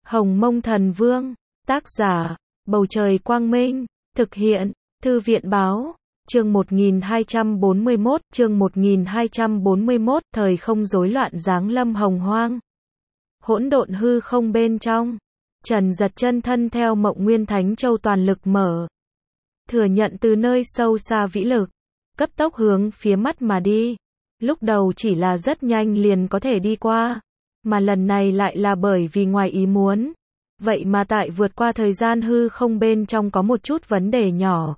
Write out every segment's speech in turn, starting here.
Hồng Mông Thần Vương, tác giả, Bầu Trời Quang Minh, thực hiện, Thư viện Báo, chương 1241, thời không rối loạn giáng lâm hồng hoang. Hỗn độn hư không bên trong, Trần Giật chân thân theo Mộng Nguyên Thánh Châu toàn lực mở. Thừa nhận từ nơi sâu xa vĩ lực, cấp tốc hướng phía mắt mà đi. Lúc đầu chỉ là rất nhanh liền có thể đi qua, mà lần này lại là bởi vì ngoài ý muốn. Vậy mà tại vượt qua thời gian hư không bên trong có một chút vấn đề nhỏ,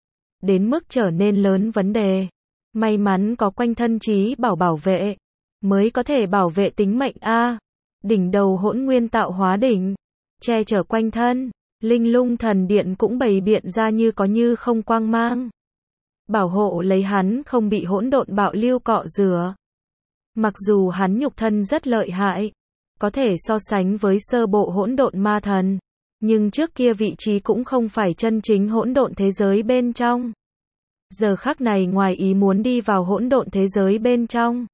đến mức trở nên lớn vấn đề. May mắn có quanh thân trí bảo bảo vệ, mới có thể bảo vệ tính mệnh a. Đỉnh đầu Hỗn Nguyên Tạo Hóa đỉnh, che chở quanh thân, Linh Lung Thần Điện cũng bày biện ra như có như không quang mang, bảo hộ lấy hắn không bị hỗn độn bạo lưu cọ rửa. Mặc dù hắn nhục thân rất lợi hại, có thể so sánh với sơ bộ hỗn độn ma thần, nhưng trước kia vị trí cũng không phải chân chính hỗn độn thế giới bên trong. Giờ khắc này ngoài ý muốn đi vào hỗn độn thế giới bên trong.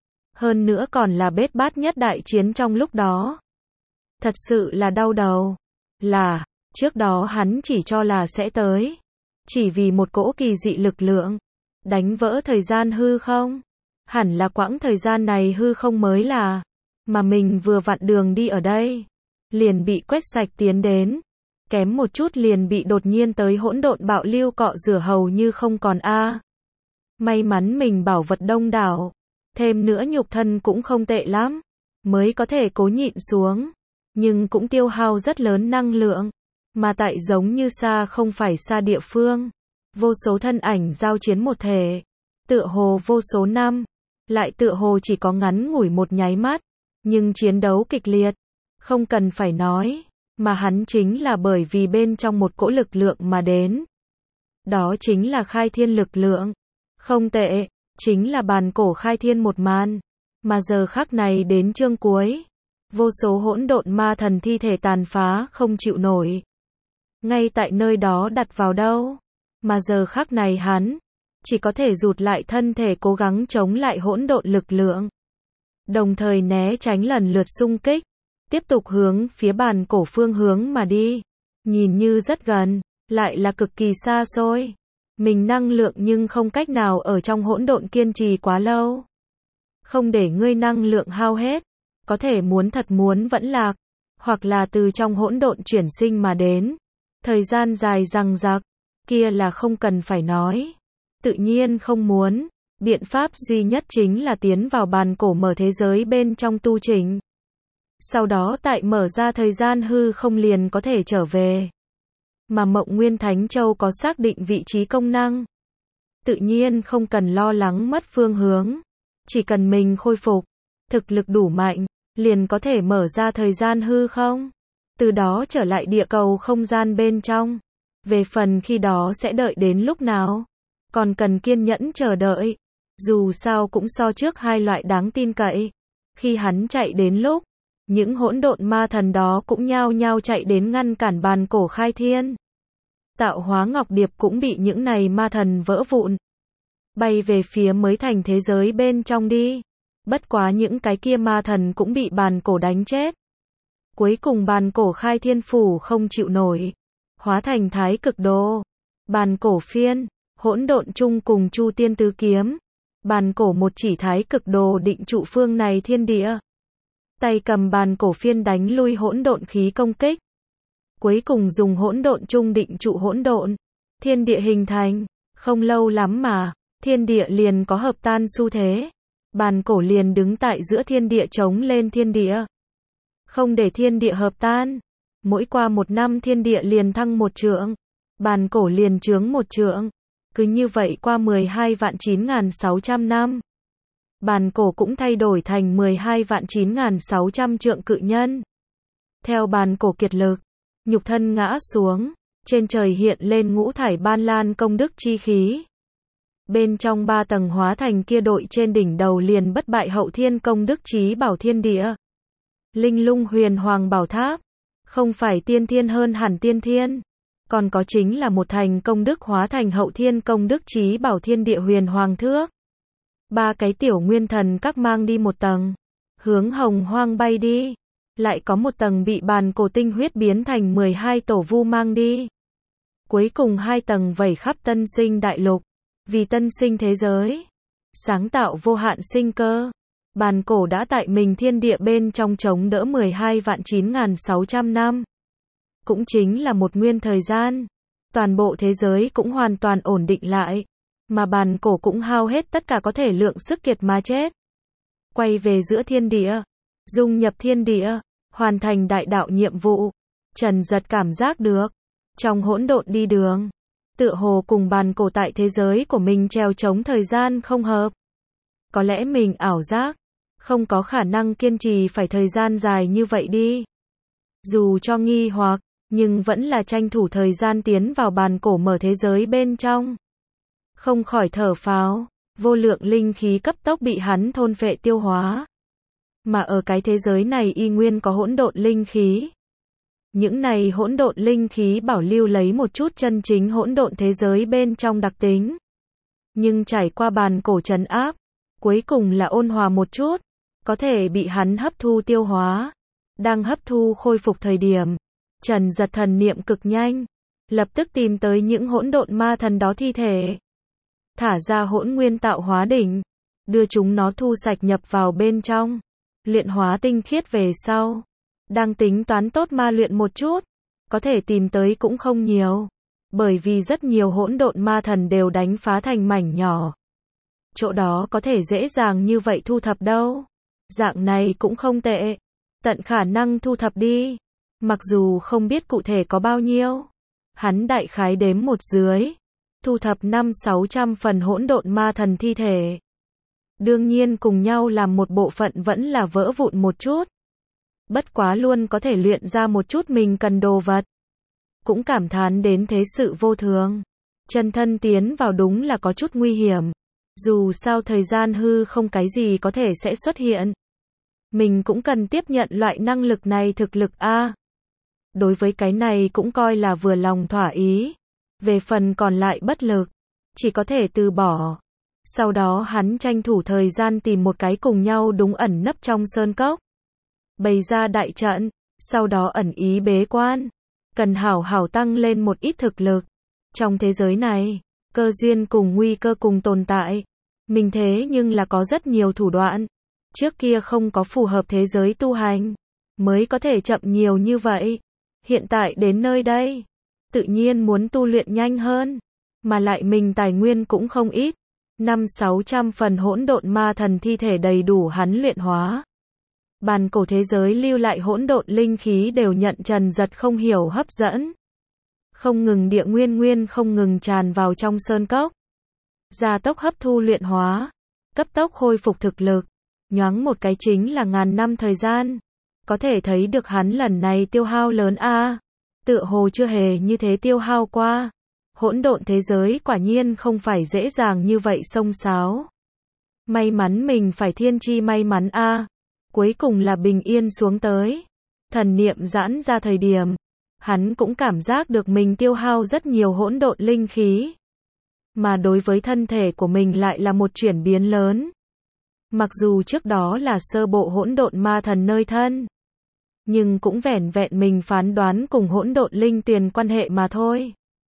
Hơn nữa còn là bết bát nhất đại chiến trong lúc đó. Thật sự là đau đầu. Là, trước đó hắn chỉ cho là sẽ tới. Chỉ vì một cỗ kỳ dị lực lượng, đánh vỡ thời gian hư không. Hẳn là quãng thời gian này hư không mới là, mà mình vừa vặn đường đi ở đây, liền bị quét sạch tiến đến. Kém một chút liền bị đột nhiên tới hỗn độn bạo lưu cọ rửa hầu như không còn a. May mắn mình bảo vật đông đảo, thêm nữa nhục thân cũng không tệ lắm, mới có thể cố nhịn xuống, nhưng cũng tiêu hao rất lớn năng lượng, mà tại giống như xa không phải xa địa phương, vô số thân ảnh giao chiến một thể, tựa hồ vô số năm, lại tựa hồ chỉ có ngắn ngủi một nháy mắt, nhưng chiến đấu kịch liệt, không cần phải nói, mà hắn chính là bởi vì bên trong một cỗ lực lượng mà đến. Đó chính là khai thiên lực lượng. Không tệ, chính là bàn cổ khai thiên một màn, mà giờ khắc này đến chương cuối, vô số hỗn độn ma thần thi thể tàn phá không chịu nổi. Ngay tại nơi đó đặt vào đâu, mà giờ khắc này hắn chỉ có thể rụt lại thân thể cố gắng chống lại hỗn độn lực lượng, đồng thời né tránh lần lượt xung kích, tiếp tục hướng phía bàn cổ phương hướng mà đi. Nhìn như rất gần, lại là cực kỳ xa xôi. Mình năng lượng nhưng không cách nào ở trong hỗn độn kiên trì quá lâu. Không để ngươi năng lượng hao hết, có thể muốn thật muốn vẫn lạc, hoặc là từ trong hỗn độn chuyển sinh mà đến. Thời gian dài dằng dặc, kia là không cần phải nói. Tự nhiên không muốn, biện pháp duy nhất chính là tiến vào bàn cổ mở thế giới bên trong tu chỉnh. Sau đó tại mở ra thời gian hư không liền có thể trở về. Mà Mộng Nguyên Thánh Châu có xác định vị trí công năng. Tự nhiên không cần lo lắng mất phương hướng. Chỉ cần mình khôi phục, thực lực đủ mạnh, liền có thể mở ra thời gian hư không. Từ đó trở lại địa cầu không gian bên trong. Về phần khi đó sẽ đợi đến lúc nào, còn cần kiên nhẫn chờ đợi. Dù sao cũng so trước hai loại đáng tin cậy. Khi hắn chạy đến lúc, những hỗn độn ma thần đó cũng nhao nhao chạy đến ngăn cản bàn cổ khai thiên. Tạo hóa ngọc điệp cũng bị những này ma thần vỡ vụn, bay về phía mới thành thế giới bên trong đi. Bất quá những cái kia ma thần cũng bị bàn cổ đánh chết. Cuối cùng bàn cổ khai thiên phủ không chịu nổi, hóa thành thái cực đồ. Bàn cổ phiên, hỗn độn chung cùng Chu Tiên tứ kiếm. Bàn cổ một chỉ thái cực đồ định trụ phương này thiên địa. Tay cầm bàn cổ phiên đánh lui hỗn độn khí công kích. Cuối cùng dùng hỗn độn chung định trụ hỗn độn. Thiên địa hình thành, không lâu lắm mà, thiên địa liền có hợp tan xu thế. Bàn cổ liền đứng tại giữa thiên địa chống lên thiên địa. Không để thiên địa hợp tan. Mỗi qua một năm thiên địa liền thăng một trượng. Bàn cổ liền chướng một trượng. Cứ như vậy qua 12.9.600 năm. Bàn cổ cũng thay đổi thành 12.9.600 trượng cự nhân. Theo bàn cổ kiệt lực, nhục thân ngã xuống, trên trời hiện lên ngũ thải ban lan công đức chi khí. Bên trong 3 tầng hóa thành kia đội trên đỉnh đầu liền bất bại hậu thiên công đức chí bảo thiên địa. Linh Lung Huyền Hoàng Bảo Tháp, không phải tiên thiên hơn hẳn tiên thiên, còn có chính là một thành công đức hóa thành hậu thiên công đức chí bảo thiên địa huyền hoàng thước. 3 cái tiểu nguyên thần các mang đi một tầng, hướng hồng hoang bay đi. lại có một tầng bị bàn cổ tinh huyết biến thành 12 tổ vu mang đi. Cuối cùng 2 tầng vẩy khắp tân sinh đại lục, vì tân sinh thế giới, sáng tạo vô hạn sinh cơ. Bàn cổ đã tại mình thiên địa bên trong chống đỡ 12.9.600 năm. Cũng chính là một nguyên thời gian. Toàn bộ thế giới cũng hoàn toàn ổn định lại. Mà bàn cổ cũng hao hết tất cả có thể lượng sức kiệt mà chết. Quay về giữa thiên địa, dung nhập thiên địa, hoàn thành đại đạo nhiệm vụ. Trần Giật cảm giác được, trong hỗn độn đi đường, tựa hồ cùng bàn cổ tại thế giới của mình treo chống thời gian không hợp. Có lẽ mình ảo giác, không có khả năng kiên trì phải thời gian dài như vậy đi. Dù cho nghi hoặc, nhưng vẫn là tranh thủ thời gian tiến vào bàn cổ mở thế giới bên trong. Không khỏi thở phào, vô lượng linh khí cấp tốc bị hắn thôn phệ tiêu hóa. Mà ở cái thế giới này y nguyên có hỗn độn linh khí. Những này hỗn độn linh khí bảo lưu lấy một chút chân chính hỗn độn thế giới bên trong đặc tính. Nhưng trải qua bàn cổ trấn áp, cuối cùng là ôn hòa một chút, có thể bị hắn hấp thu tiêu hóa. Đang hấp thu khôi phục thời điểm, Trần Giật thần niệm cực nhanh, lập tức tìm tới những hỗn độn ma thần đó thi thể. Thả ra hỗn nguyên tạo hóa đỉnh, đưa chúng nó thu sạch nhập vào bên trong, luyện hóa tinh khiết về sau. Đang tính toán tốt ma luyện một chút, có thể tìm tới cũng không nhiều, bởi vì rất nhiều hỗn độn ma thần đều đánh phá thành mảnh nhỏ. Chỗ đó có thể dễ dàng như vậy thu thập đâu. Dạng này cũng không tệ, tận khả năng thu thập đi. Mặc dù không biết cụ thể có bao nhiêu, hắn đại khái đếm một dưới, thu thập 500-600 phần hỗn độn ma thần thi thể. Đương nhiên cùng nhau làm một bộ phận vẫn là vỡ vụn một chút. Bất quá luôn có thể luyện ra một chút mình cần đồ vật. Cũng cảm thán đến thế sự vô thường. Chân thân tiến vào đúng là có chút nguy hiểm. Dù sao thời gian hư không cái gì có thể sẽ xuất hiện. Mình cũng cần tiếp nhận loại năng lực này thực lực A. Đối với cái này cũng coi là vừa lòng thỏa ý. Về phần còn lại bất lực, chỉ có thể từ bỏ. Sau đó hắn tranh thủ thời gian tìm một cái cùng nhau đúng ẩn nấp trong sơn cốc. Bày ra đại trận, sau đó ẩn ý bế quan. Cần hảo hảo tăng lên một ít thực lực. Trong thế giới này, cơ duyên cùng nguy cơ cùng tồn tại. Mình thế nhưng là có rất nhiều thủ đoạn. Trước kia không có phù hợp thế giới tu hành, mới có thể chậm nhiều như vậy. Hiện tại đến nơi đây, tự nhiên muốn tu luyện nhanh hơn. Mà lại mình tài nguyên cũng không ít. 500-600 phần hỗn độn ma thần thi thể đầy đủ hắn luyện hóa. Bàn cổ thế giới lưu lại hỗn độn linh khí đều nhận Trần Giật không hiểu hấp dẫn. Không ngừng địa nguyên không ngừng tràn vào trong sơn cốc. Gia tốc hấp thu luyện hóa, cấp tốc khôi phục thực lực. Nhoáng một cái chính là ngàn năm thời gian. Có thể thấy được hắn lần này tiêu hao lớn a. Tựa hồ chưa hề như thế tiêu hao qua. Hỗn độn thế giới quả nhiên không phải dễ dàng như vậy xông xáo. May mắn mình phải thiên chi may mắn a. Cuối cùng là bình yên xuống tới. Thần niệm giãn ra thời điểm, hắn cũng cảm giác được mình tiêu hao rất nhiều hỗn độn linh khí. Mà đối với thân thể của mình lại là một chuyển biến lớn. Mặc dù trước đó là sơ bộ hỗn độn ma thần nơi thân, nhưng cũng vẻn vẹn mình phán đoán cùng hỗn độn linh tuyền quan hệ mà thôi.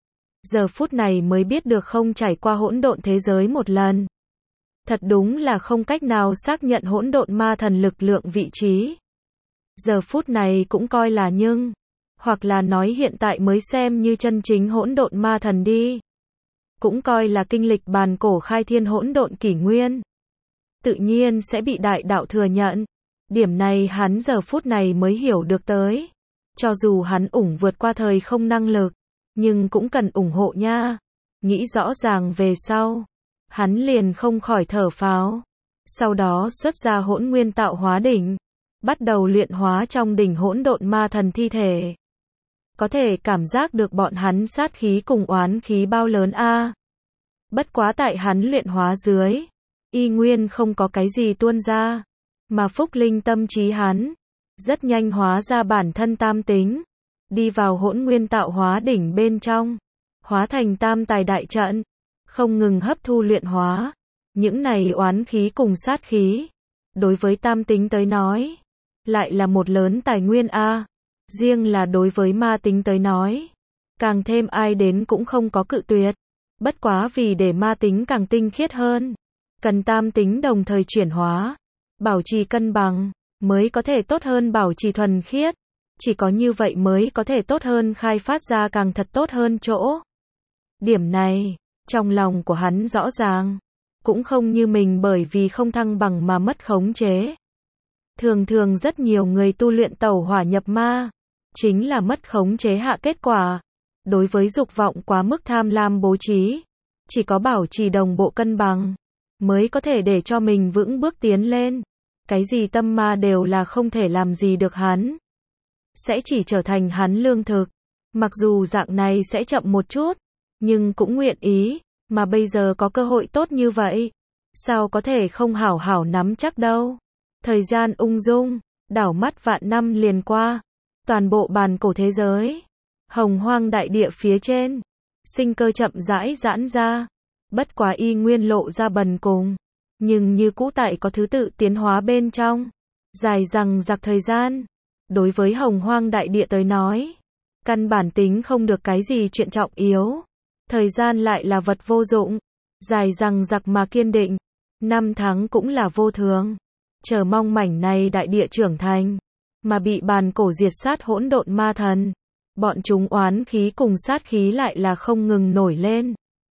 Giờ phút này mới biết được không trải qua hỗn độn thế giới một lần. Thật đúng là không cách nào xác nhận hỗn độn ma thần lực lượng vị trí. Giờ phút này cũng coi là nhưng, hoặc là nói hiện tại mới xem như chân chính hỗn độn ma thần đi. Cũng coi là kinh lịch bàn cổ khai thiên hỗn độn kỷ nguyên. Tự nhiên sẽ bị đại đạo thừa nhận. Điểm này hắn giờ phút này mới hiểu được tới. Cho dù hắn vượt qua thời không năng lực, nhưng cũng cần ủng hộ nha. Nghĩ rõ ràng về sau, hắn liền không khỏi thở phào. Sau đó xuất ra hỗn nguyên tạo hóa đỉnh, bắt đầu luyện hóa trong đỉnh hỗn độn ma thần thi thể. Có thể cảm giác được bọn hắn sát khí cùng oán khí bao lớn a. Bất quá tại hắn luyện hóa dưới, y nguyên không có cái gì tuôn ra, mà phúc linh tâm trí hắn rất nhanh hóa ra bản thân tam tính, đi vào hỗn nguyên tạo hóa đỉnh bên trong, hóa thành tam tài đại trận, không ngừng hấp thu luyện hóa. Những này oán khí cùng sát khí, đối với tam tính tới nói, lại là một lớn tài nguyên a. Riêng là đối với ma tính tới nói, càng thêm ai đến cũng không có cự tuyệt. Bất quá vì để ma tính càng tinh khiết hơn, cần tam tính đồng thời chuyển hóa, bảo trì cân bằng, mới có thể tốt hơn bảo trì thuần khiết. Chỉ có như vậy mới có thể tốt hơn khai phát ra càng thật tốt hơn chỗ. Điểm này, trong lòng của hắn rõ ràng, cũng không như mình bởi vì không thăng bằng mà mất khống chế. Thường thường rất nhiều người tu luyện tẩu hỏa nhập ma, chính là mất khống chế hạ kết quả. Đối với dục vọng quá mức tham lam bố trí, chỉ có bảo trì đồng bộ cân bằng, mới có thể để cho mình vững bước tiến lên. Cái gì tâm ma đều là không thể làm gì được hắn. Sẽ chỉ trở thành hắn lương thực. Mặc dù dạng này sẽ chậm một chút, nhưng cũng nguyện ý, mà bây giờ có cơ hội tốt như vậy, sao có thể không hảo hảo nắm chắc đâu. Thời gian ung dung, đảo mắt vạn năm liền qua, toàn bộ bàn cổ thế giới, hồng hoang đại địa phía trên, sinh cơ chậm rãi giãn ra, bất quá y nguyên lộ ra bần cùng, nhưng như cũ tại có thứ tự tiến hóa bên trong, dài dằng dặc thời gian. Đối với hồng hoang đại địa tới nói, căn bản tính không được cái gì chuyện trọng yếu. Thời gian lại là vật vô dụng, dài dằng dặc mà kiên định. Năm tháng cũng là vô thường. Chờ mong mảnh này đại địa trưởng thành, mà bị bàn cổ diệt sát hỗn độn ma thần. Bọn chúng oán khí cùng sát khí lại là không ngừng nổi lên.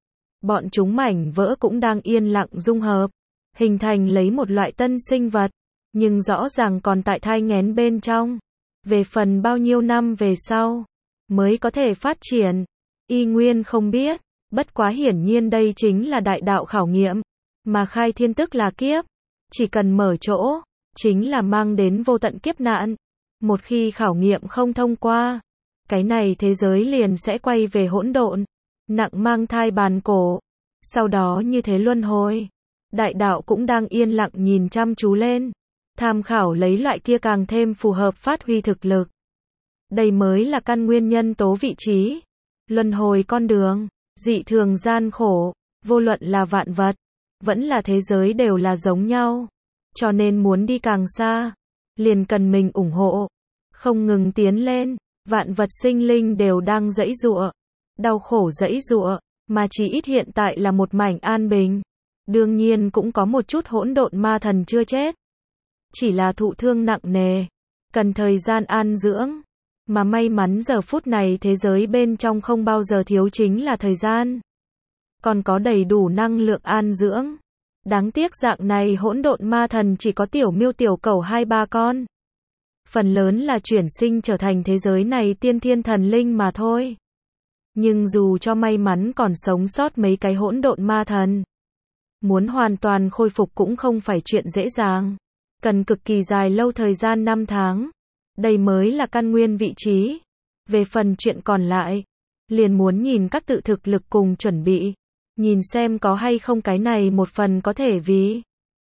Bọn chúng mảnh vỡ cũng đang yên lặng dung hợp, hình thành lấy một loại tân sinh vật, nhưng rõ ràng còn tại thai nghén bên trong. Về phần bao nhiêu năm về sau mới có thể phát triển, y nguyên không biết. Bất quá hiển nhiên đây chính là đại đạo khảo nghiệm, mà khai thiên tức là kiếp, chỉ cần mở chỗ, chính là mang đến vô tận kiếp nạn. Một khi khảo nghiệm không thông qua, cái này thế giới liền sẽ quay về hỗn độn, nặng mang thai bàn cổ, sau đó như thế luân hồi. Đại đạo cũng đang yên lặng nhìn chăm chú lên, tham khảo lấy loại kia càng thêm phù hợp phát huy thực lực. Đây mới là căn nguyên nhân tố vị trí, luân hồi con đường, dị thường gian khổ, vô luận là vạn vật, vẫn là thế giới đều là giống nhau. Cho nên muốn đi càng xa, liền cần mình ủng hộ, không ngừng tiến lên. Vạn vật sinh linh đều đang giãy giụa, đau khổ giãy giụa, mà chỉ ít hiện tại là một mảnh an bình. Đương nhiên cũng có một chút hỗn độn ma thần chưa chết, chỉ là thụ thương nặng nề, cần thời gian an dưỡng. Mà may mắn giờ phút này thế giới bên trong không bao giờ thiếu chính là thời gian, còn có đầy đủ năng lượng an dưỡng. Đáng tiếc dạng này hỗn độn ma thần chỉ có tiểu miêu tiểu cẩu 2-3 con. Phần lớn là chuyển sinh trở thành thế giới này tiên thiên thần linh mà thôi. Nhưng dù cho may mắn còn sống sót mấy cái hỗn độn ma thần, muốn hoàn toàn khôi phục cũng không phải chuyện dễ dàng, cần cực kỳ dài lâu thời gian 5 tháng. Đây mới là căn nguyên vị trí. Về phần chuyện còn lại, liền muốn nhìn các tự thực lực cùng chuẩn bị, nhìn xem có hay không cái này một phần có thể vì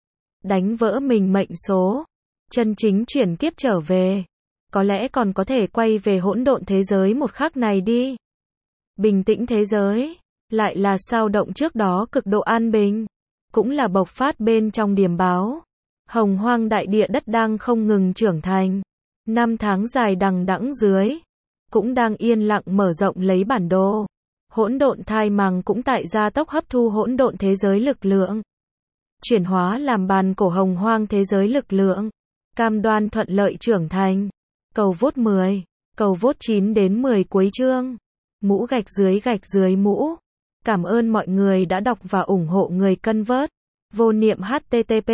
đánh vỡ mình mệnh số, chân chính chuyển kiếp trở về, có lẽ còn có thể quay về hỗn độn thế giới một khắc này đi. Bình tĩnh thế giới, lại là sao động trước đó cực độ an bình, cũng là bộc phát bên trong điềm báo. Hồng hoang đại địa đất đang không ngừng trưởng thành, 5 tháng dài đằng đẵng dưới, cũng đang yên lặng mở rộng lấy bản đồ. Hỗn độn thai màng cũng tại gia tốc hấp thu hỗn độn thế giới lực lượng, chuyển hóa làm bàn cổ hồng hoang thế giới lực lượng, cam đoan thuận lợi trưởng thành. Cầu vote 10, cầu vote 9 đến 10 cuối chương. Mũ gạch dưới mũ. Cảm ơn mọi người đã đọc và ủng hộ người cân vớt. Vô niệm http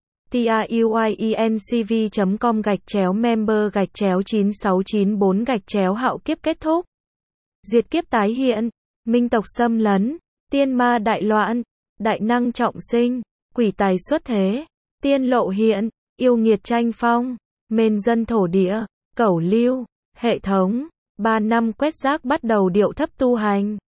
truyencv.com/member/9694 hạo kiếp kết thúc. Diệt kiếp tái hiện, minh tộc xâm lấn, tiên ma đại loạn, đại năng trọng sinh, quỷ tài xuất thế, tiên lộ hiện, yêu nghiệt tranh phong, mên dân thổ địa, cẩu lưu, hệ thống, 3 năm quét rác bắt đầu điệu thấp tu hành.